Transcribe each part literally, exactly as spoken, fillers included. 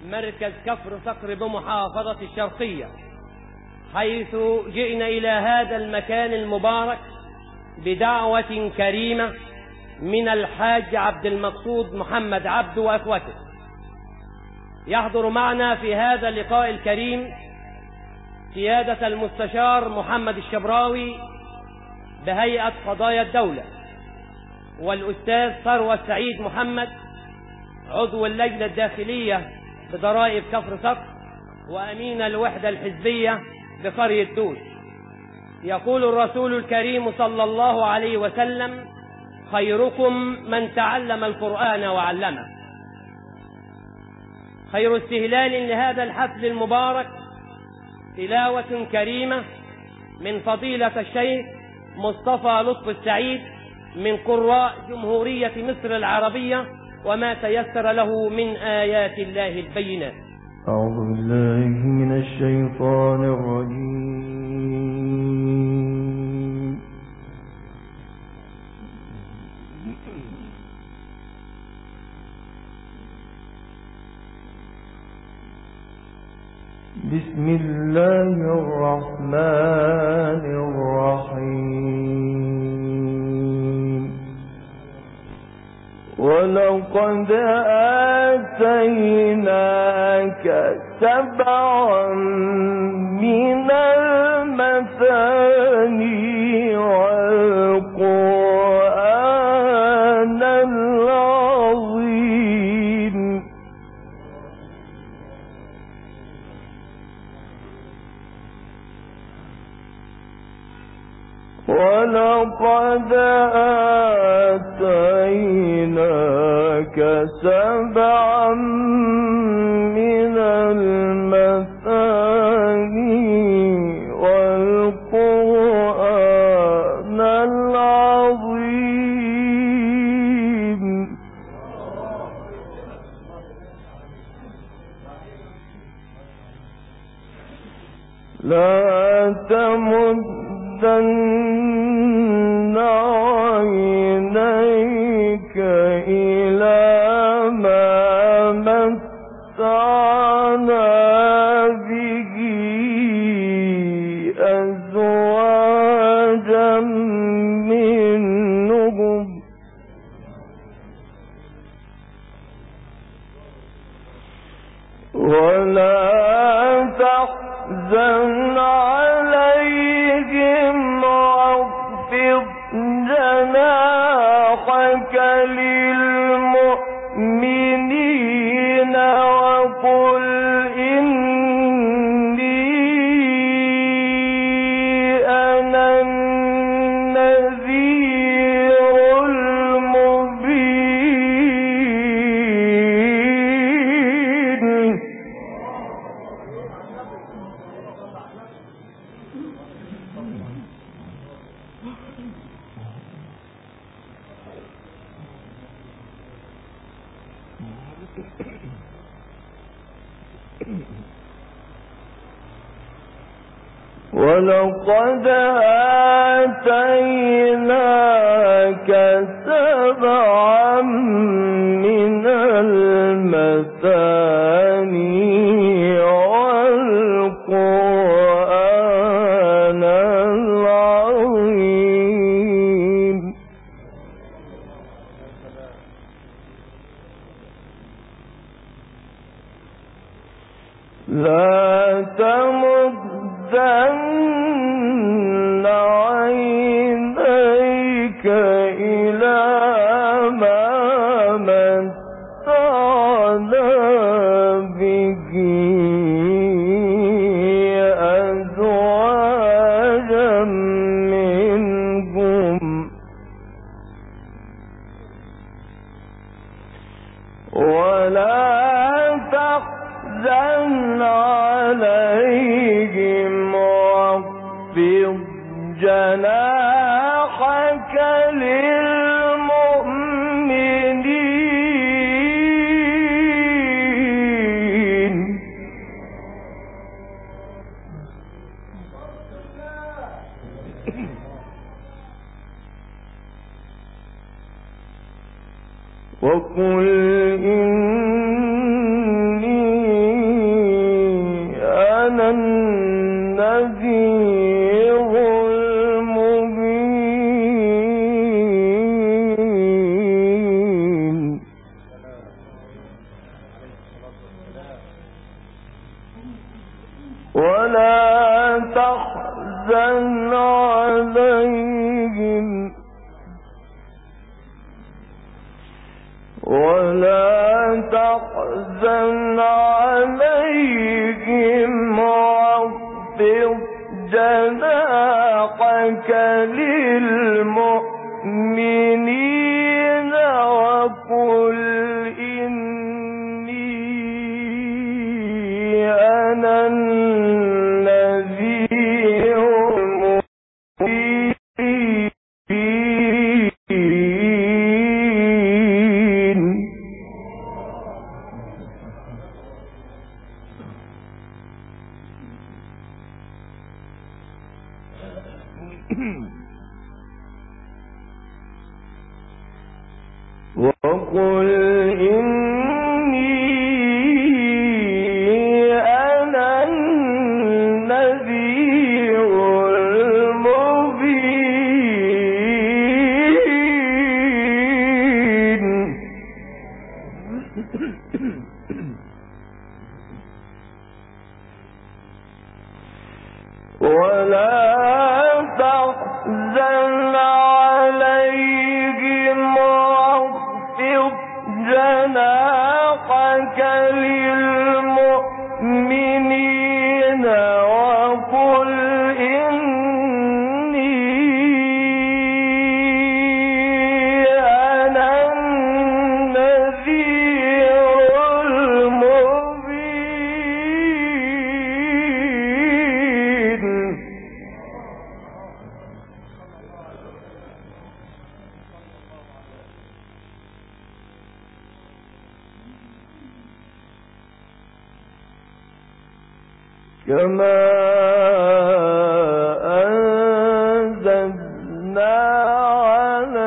مركز كفر صقر بمحافظة الشرقية، حيث جئنا إلى هذا المكان المبارك بدعوة كريمة من الحاج عبد المقصود محمد عبد وأخوته. يحضر معنا في هذا اللقاء الكريم سيادة المستشار محمد الشبراوي بهيئة قضايا الدولة، والأستاذ ثروت سعيد محمد عضو اللجنة الداخلية بضرائب كفر صقر وأمين الوحدة الحزبية بقرية دوس. يقول الرسول الكريم صلى الله عليه وسلم: خيركم من تعلم القرآن وعلمه. خير استهلال لهذا الحفل المبارك تلاوة كريمة من فضيلة الشيخ مصطفى لطف السعيد من قراء جمهورية مصر العربية وما تيسر له من آيات الله البينات. أعوذ بالله من الشيطان الرجيم. بسم الله الرحمن الرحيم. ولقد آتيناك سبعا من المثاني والقرآن العظيم. ولقد آتيناك سبعا من المثاني والقرآن العظيم. لا تمدن عينيك إلى ما متعنا به أزواجا منهم ولا تحزن عليهم واخفض جناحك للمؤمنين وقل إني أنا النذير المبين. ولقد آتيناك سبعا من المثاني والقرآن العظيم. لا تمدن عينيك إلى ما متعنا به أزواجا منهم ولا تحزن عليهم واخفض جناحك للمؤمنين. وقل إني ولا تحزن عليهم ولا تحزن عليهم واخفض جناحك للمؤمنين وقل إني أنا النذير المبين. وقل إني أنا النذير المبين. ولا تحزن عليهم واخفض جناحك للمؤمنين وقل إني أنا النذير المبين. كما أنزلنا على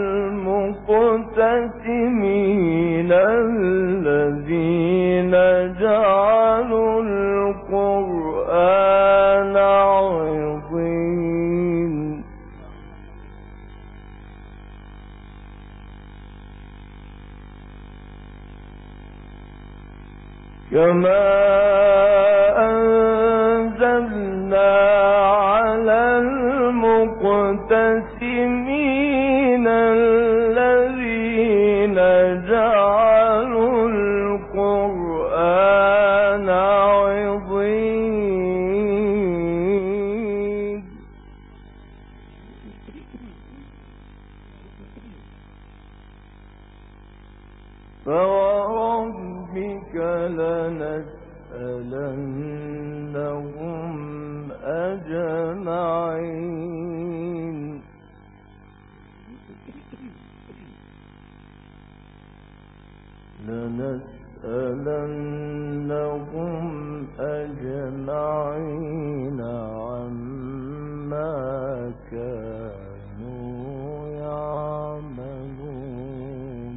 المقتسمين الذين جعلوا القرآن عظيم. كما أنزلنا على المقتسمين الذين جعلوا القرآن عظيم. فوربك لنسألنهم أجمعين. لنسألنهم أجمعين عما كانوا يعملون.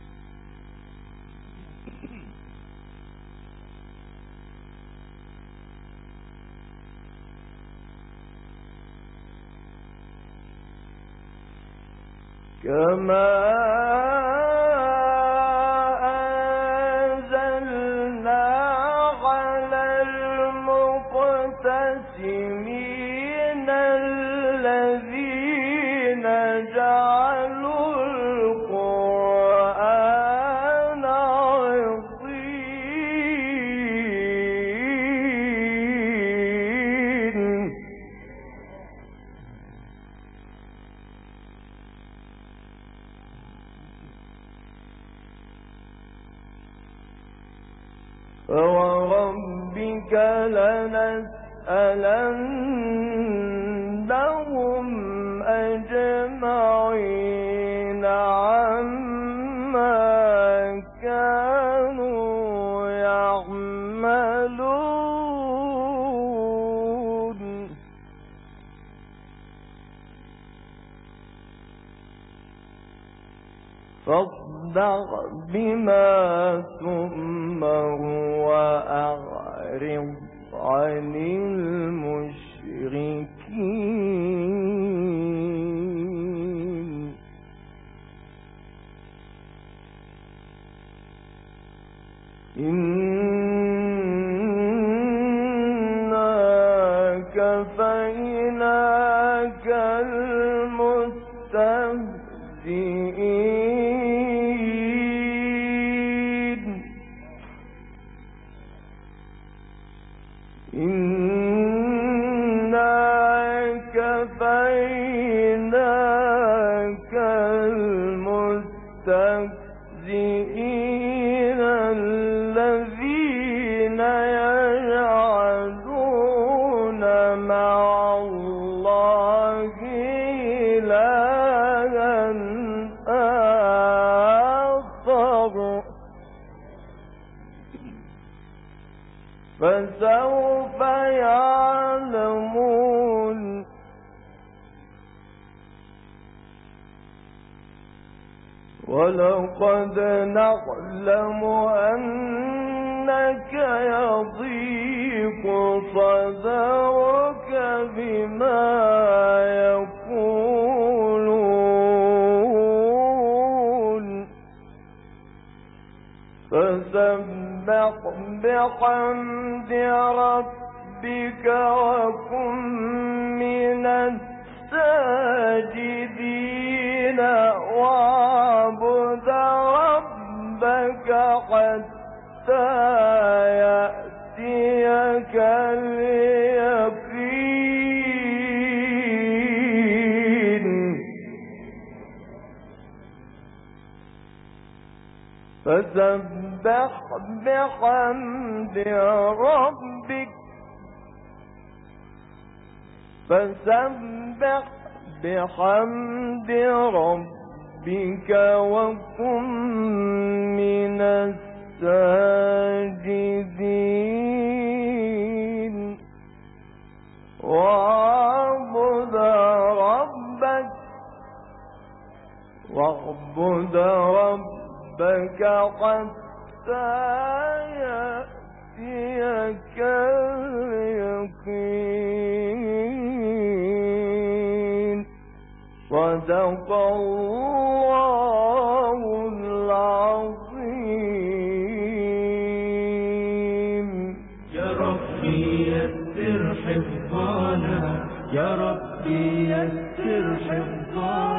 كما أنزلنا على المقتسمين الذين جعلوا القرآن عظيم. فوربك لنسألنهم أجمعين عما كانوا يعملون. فاصدع بما تؤمر وأعرض عن المشركين. إن كفيناك المستهزئين إنا كفيناك المستهزئين الذين يجعلون مع الله إلها آخر فسوف يعلمون ولقد نعلم أنك يضيق صدرك بما يقولون فسبح بحمد ربك وكن من الساجدين واعبد ربك حتى يأتيك اليقين فسبح بحمد ربك فسبح بحمد ربك وكن من الساجدين واعبد ربك واعبد ربك حتى يأتيك اليقين صدق الله العظيم يا ربي يسر حفظنا يا ربي يسر حفظنا